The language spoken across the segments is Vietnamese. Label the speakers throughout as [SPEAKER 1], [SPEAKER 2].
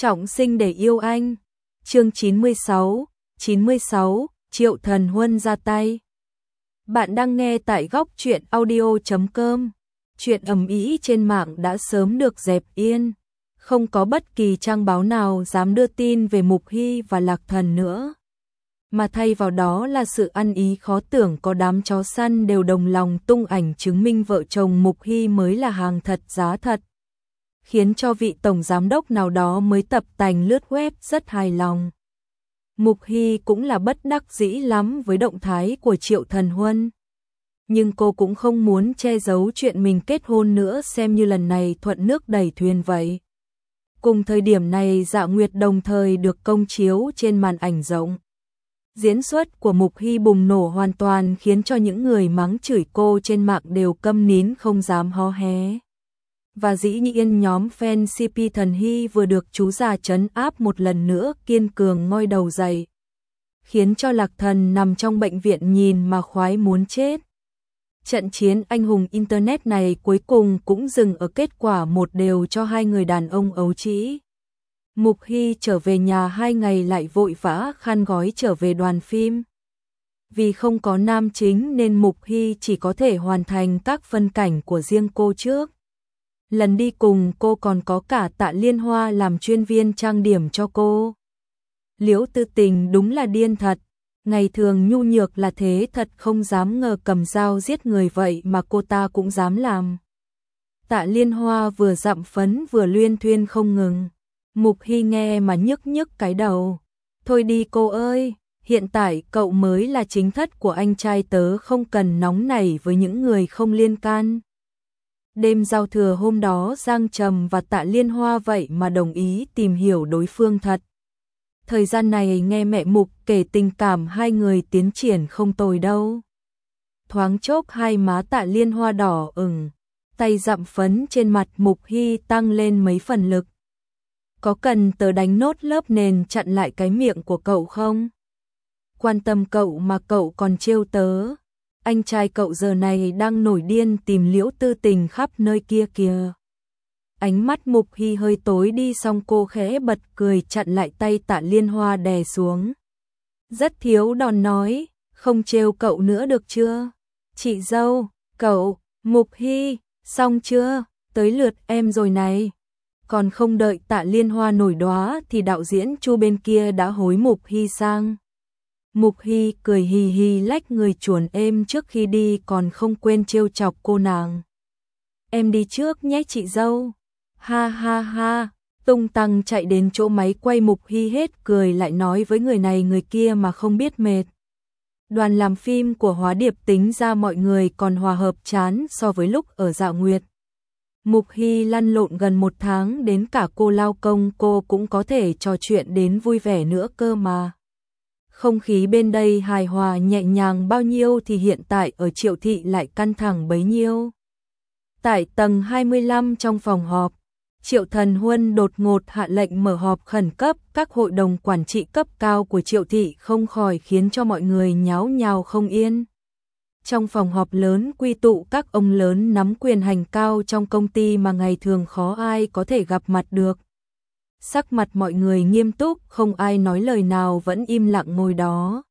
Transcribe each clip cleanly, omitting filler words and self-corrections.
[SPEAKER 1] Trọng sinh để yêu anh. Chương 96, Triệu Thần Huân ra tay. Bạn đang nghe tại góc truyện audio.com. Chuyện ầm ĩ trên mạng đã sớm được dẹp yên, không có bất kỳ trang báo nào dám đưa tin về Mục Hy và Lạc Thần nữa, mà thay vào đó là sự ăn ý khó tưởng. Có đám chó săn đều đồng lòng tung ảnh chứng minh vợ chồng Mục Hy mới là hàng thật giá thật, khiến cho vị tổng giám đốc nào đó mới tập tành lướt web rất hài lòng. Mục Hy cũng là bất đắc dĩ lắm với động thái của Triệu Thần Huân, nhưng cô cũng không muốn che giấu chuyện mình kết hôn nữa, xem như lần này thuận nước đẩy thuyền vậy. Cùng thời điểm này, Dạ Nguyệt đồng thời được công chiếu trên màn ảnh rộng. Diễn xuất của Mục Hy bùng nổ hoàn toàn khiến cho những người mắng chửi cô trên mạng đều câm nín không dám hó hé. Và dĩ nhiên nhóm fan CP Thần Hy vừa được chú già trấn áp một lần nữa kiên cường ngoi đầu dậy, khiến cho Lạc Thần nằm trong bệnh viện nhìn mà khoái muốn chết. Trận chiến anh hùng Internet này cuối cùng cũng dừng ở kết quả 1-1 cho hai người đàn ông ấu trĩ. Mục Hy trở về nhà 2 ngày lại vội vã khăn gói trở về đoàn phim. Vì không có nam chính nên Mục Hy chỉ có thể hoàn thành các phân cảnh của riêng cô trước. Lần đi cùng cô còn có cả Tạ Liên Hoa làm chuyên viên trang điểm cho cô. Liễu Tư Tình đúng là điên thật, ngày thường nhu nhược là thế thật, không dám ngờ cầm dao giết người vậy mà cô ta cũng dám làm. Tạ Liên Hoa vừa dặm phấn vừa luyên thuyên không ngừng. Mục Hy nghe mà nhức nhức cái đầu. Thôi đi cô ơi, hiện tại cậu mới là chính thất của anh trai tớ, không cần nóng nảy với những người không liên can. Đêm giao thừa hôm đó Giang Trầm và Tạ Liên Hoa vậy mà đồng ý tìm hiểu đối phương thật. Thời gian này nghe mẹ Mục kể tình cảm hai người tiến triển không tồi đâu. Thoáng chốc hai má Tạ Liên Hoa đỏ ửng, tay dặm phấn trên mặt Mục Hy tăng lên mấy phần lực. Có cần tớ đánh nốt lớp nền chặn lại cái miệng của cậu không? Quan tâm cậu mà cậu còn trêu tớ. Anh trai cậu giờ này đang nổi điên tìm Liễu Tư Tình khắp nơi kia kìa. Ánh mắt Mục Hy hơi tối đi, xong cô khẽ bật cười chặn lại tay Tạ Liên Hoa đè xuống. Rất thiếu đòn nói, không trêu cậu nữa được chưa? Chị dâu, cậu, Mục Hy, xong chưa? Tới lượt em rồi này. Còn không đợi Tạ Liên Hoa nổi đoá thì đạo diễn Chu bên kia đã hối Mục Hy sang. Mục Hy cười hì hì lách người chuồn êm trước khi đi, còn không quên trêu chọc cô nàng. Em đi trước nhé chị dâu. Ha ha ha, tung tăng chạy đến chỗ máy quay. Mục Hy hết cười lại nói với người này người kia mà không biết mệt. Đoàn làm phim của Hóa Điệp tính ra mọi người còn hòa hợp chán so với lúc ở Dạ Nguyệt. Mục Hy lăn lộn gần 1 tháng, đến cả cô lao công cô cũng có thể trò chuyện đến vui vẻ nữa cơ mà. Không khí bên đây hài hòa nhẹ nhàng bao nhiêu thì hiện tại ở Triệu Thị lại căng thẳng bấy nhiêu. Tại tầng 25 trong phòng họp, Triệu Thần Huân đột ngột hạ lệnh mở họp khẩn cấp. Các hội đồng quản trị cấp cao của Triệu Thị không khỏi khiến cho mọi người nháo nhào không yên. Trong phòng họp lớn quy tụ các ông lớn nắm quyền hành cao trong công ty mà ngày thường khó ai có thể gặp mặt được. Sắc mặt mọi người nghiêm túc, không ai nói lời nào, vẫn im lặng ngồi đó.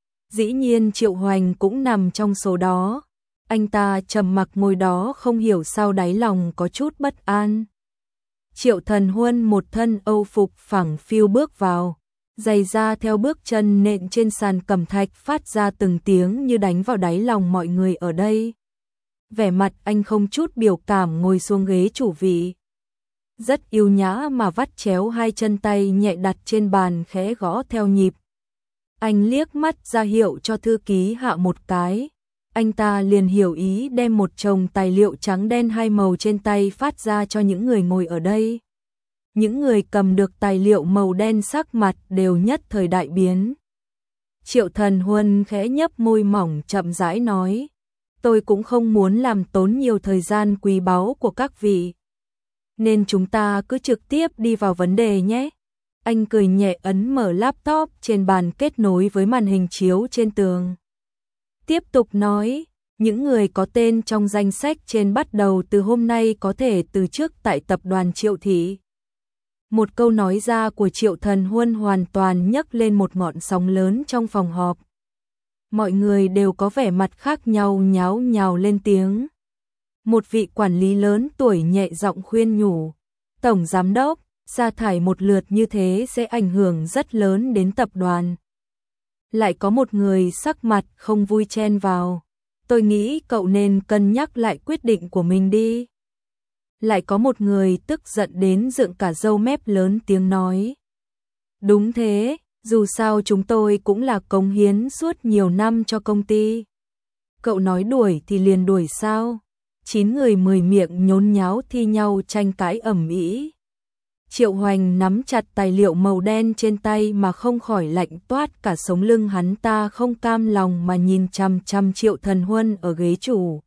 [SPEAKER 1] Dĩ nhiên Triệu Hoành cũng nằm trong số đó. Anh ta trầm mặc ngồi đó, không hiểu sao đáy lòng có chút bất an. Triệu Thần Huân một thân âu phục phẳng phiu bước vào, giày da theo bước chân nện trên sàn cẩm thạch phát ra từng tiếng như đánh vào đáy lòng mọi người ở đây. Vẻ mặt anh không chút biểu cảm ngồi xuống ghế chủ vị. Rất yêu nhã mà vắt chéo hai chân, tay nhẹ đặt trên bàn khẽ gõ theo nhịp. Anh liếc mắt ra hiệu cho thư ký hạ một cái. Anh ta liền hiểu ý đem một chồng tài liệu trắng đen hai màu trên tay phát ra cho những người ngồi ở đây. Những người cầm được tài liệu màu đen sắc mặt đều nhất thời đại biến. Triệu Thần Huân khẽ nhấp môi mỏng chậm rãi nói. Tôi cũng không muốn làm tốn nhiều thời gian quý báu của các vị, nên chúng ta cứ trực tiếp đi vào vấn đề nhé. Anh cười nhẹ ấn mở laptop trên bàn kết nối với màn hình chiếu trên tường. Tiếp tục nói, những người có tên trong danh sách trên bắt đầu từ hôm nay có thể từ chức tại tập đoàn Triệu Thị. Một câu nói ra của Triệu Thần Huân hoàn toàn nhấc lên một ngọn sóng lớn trong phòng họp. Mọi người đều có vẻ mặt khác nhau nháo nhào lên tiếng. Một vị quản lý lớn tuổi nhẹ giọng khuyên nhủ, Tổng Giám đốc, sa thải một lượt như thế sẽ ảnh hưởng rất lớn đến tập đoàn. Lại có một người sắc mặt không vui chen vào, tôi nghĩ cậu nên cân nhắc lại quyết định của mình đi. Lại có một người tức giận đến dựng cả râu mép lớn tiếng nói, đúng thế, dù sao chúng tôi cũng là cống hiến suốt nhiều năm cho công ty. Cậu nói đuổi thì liền đuổi sao? 9 người 10 miệng nhốn nháo thi nhau tranh cãi ầm ĩ. Triệu Hoành nắm chặt tài liệu màu đen trên tay mà không khỏi lạnh toát cả sống lưng, hắn ta không cam lòng mà nhìn chằm chằm Triệu Thần Huân ở ghế chủ.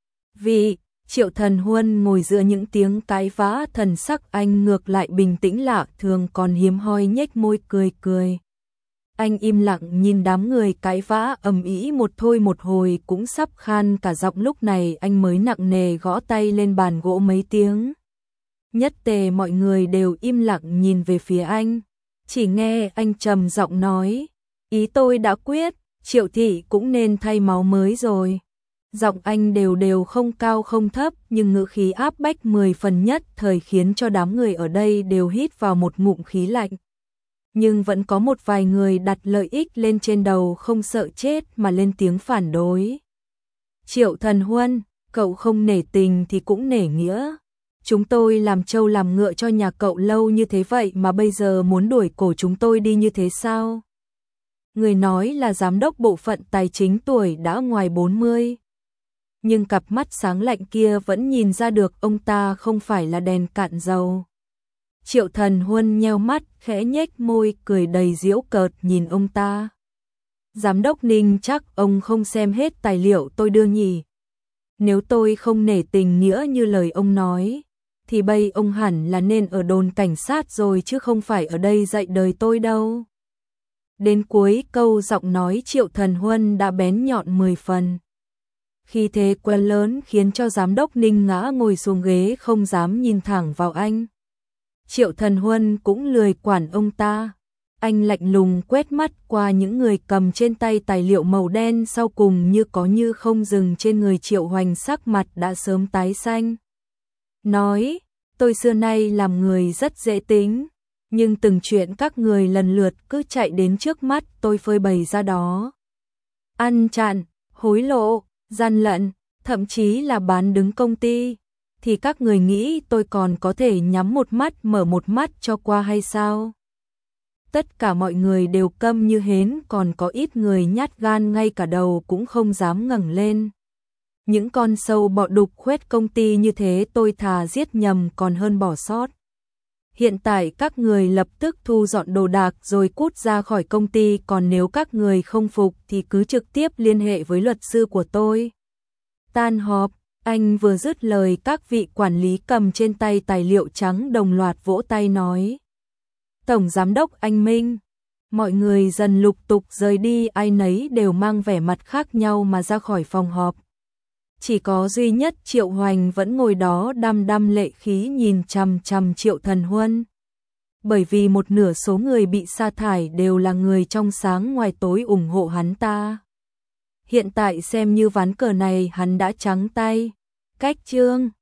[SPEAKER 1] Vì Triệu Thần Huân ngồi giữa những tiếng cãi vã, thần sắc anh ngược lại bình tĩnh lạ thường, còn hiếm hoi nhếch môi cười cười. Anh im lặng nhìn đám người cãi vã ầm ĩ một thôi một hồi cũng sắp khan cả giọng, lúc này anh mới nặng nề gõ tay lên bàn gỗ mấy tiếng. Nhất tề mọi người đều im lặng nhìn về phía anh. Chỉ nghe anh trầm giọng nói, ý tôi đã quyết, Triệu thị cũng nên thay máu mới rồi. Giọng anh đều đều không cao không thấp, nhưng ngữ khí áp bách 10 phần, nhất thời khiến cho đám người ở đây đều hít vào một ngụm khí lạnh. Nhưng vẫn có một vài người đặt lợi ích lên trên đầu, không sợ chết mà lên tiếng phản đối. Triệu Thần Huân, cậu không nể tình thì cũng nể nghĩa. Chúng tôi làm trâu làm ngựa cho nhà cậu lâu như thế vậy mà bây giờ muốn đuổi cổ chúng tôi đi như thế sao? Người nói là giám đốc bộ phận tài chính tuổi đã ngoài 40. Nhưng cặp mắt sáng lạnh kia vẫn nhìn ra được ông ta không phải là đèn cạn dầu. Triệu Thần Huân nheo mắt, khẽ nhếch môi, cười đầy giễu cợt nhìn ông ta. Giám đốc Ninh, chắc ông không xem hết tài liệu tôi đưa nhỉ? Nếu tôi không nể tình nghĩa như lời ông nói, thì bây ông hẳn là nên ở đồn cảnh sát rồi chứ không phải ở đây dạy đời tôi đâu. Đến cuối câu giọng nói Triệu Thần Huân đã bén nhọn 10 phần. Khi thế quen lớn khiến cho giám đốc Ninh ngã ngồi xuống ghế không dám nhìn thẳng vào anh. Triệu Thần Huân cũng lười quản ông ta. Anh lạnh lùng quét mắt qua những người cầm trên tay tài liệu màu đen, sau cùng như có như không dừng trên người Triệu Hoành, sắc mặt đã sớm tái xanh. Nói, tôi xưa nay làm người rất dễ tính, nhưng từng chuyện các người lần lượt cứ chạy đến trước mắt tôi phơi bày ra đó. Ăn chặn, hối lộ, gian lận, thậm chí là bán đứng công ty, thì các người nghĩ tôi còn có thể nhắm một mắt mở một mắt cho qua hay sao? Tất cả mọi người đều câm như hến, còn có ít người nhát gan ngay cả đầu cũng không dám ngẩng lên. Những con sâu bọ đục khoét công ty như thế tôi thà giết nhầm còn hơn bỏ sót. Hiện tại các người lập tức thu dọn đồ đạc rồi cút ra khỏi công ty, còn nếu các người không phục thì cứ trực tiếp liên hệ với luật sư của tôi. Tan họp, anh vừa dứt lời các vị quản lý cầm trên tay tài liệu trắng đồng loạt vỗ tay nói. Tổng Giám đốc anh Minh. Mọi người dần lục tục rời đi, ai nấy đều mang vẻ mặt khác nhau mà ra khỏi phòng họp. Chỉ có duy nhất Triệu Hoành vẫn ngồi đó đăm đăm lệ khí nhìn chằm chằm Triệu Thần Huân. Bởi vì một nửa số người bị sa thải đều là người trong sáng ngoài tối ủng hộ hắn ta. Hiện tại xem như ván cờ này hắn đã trắng tay. Cách chương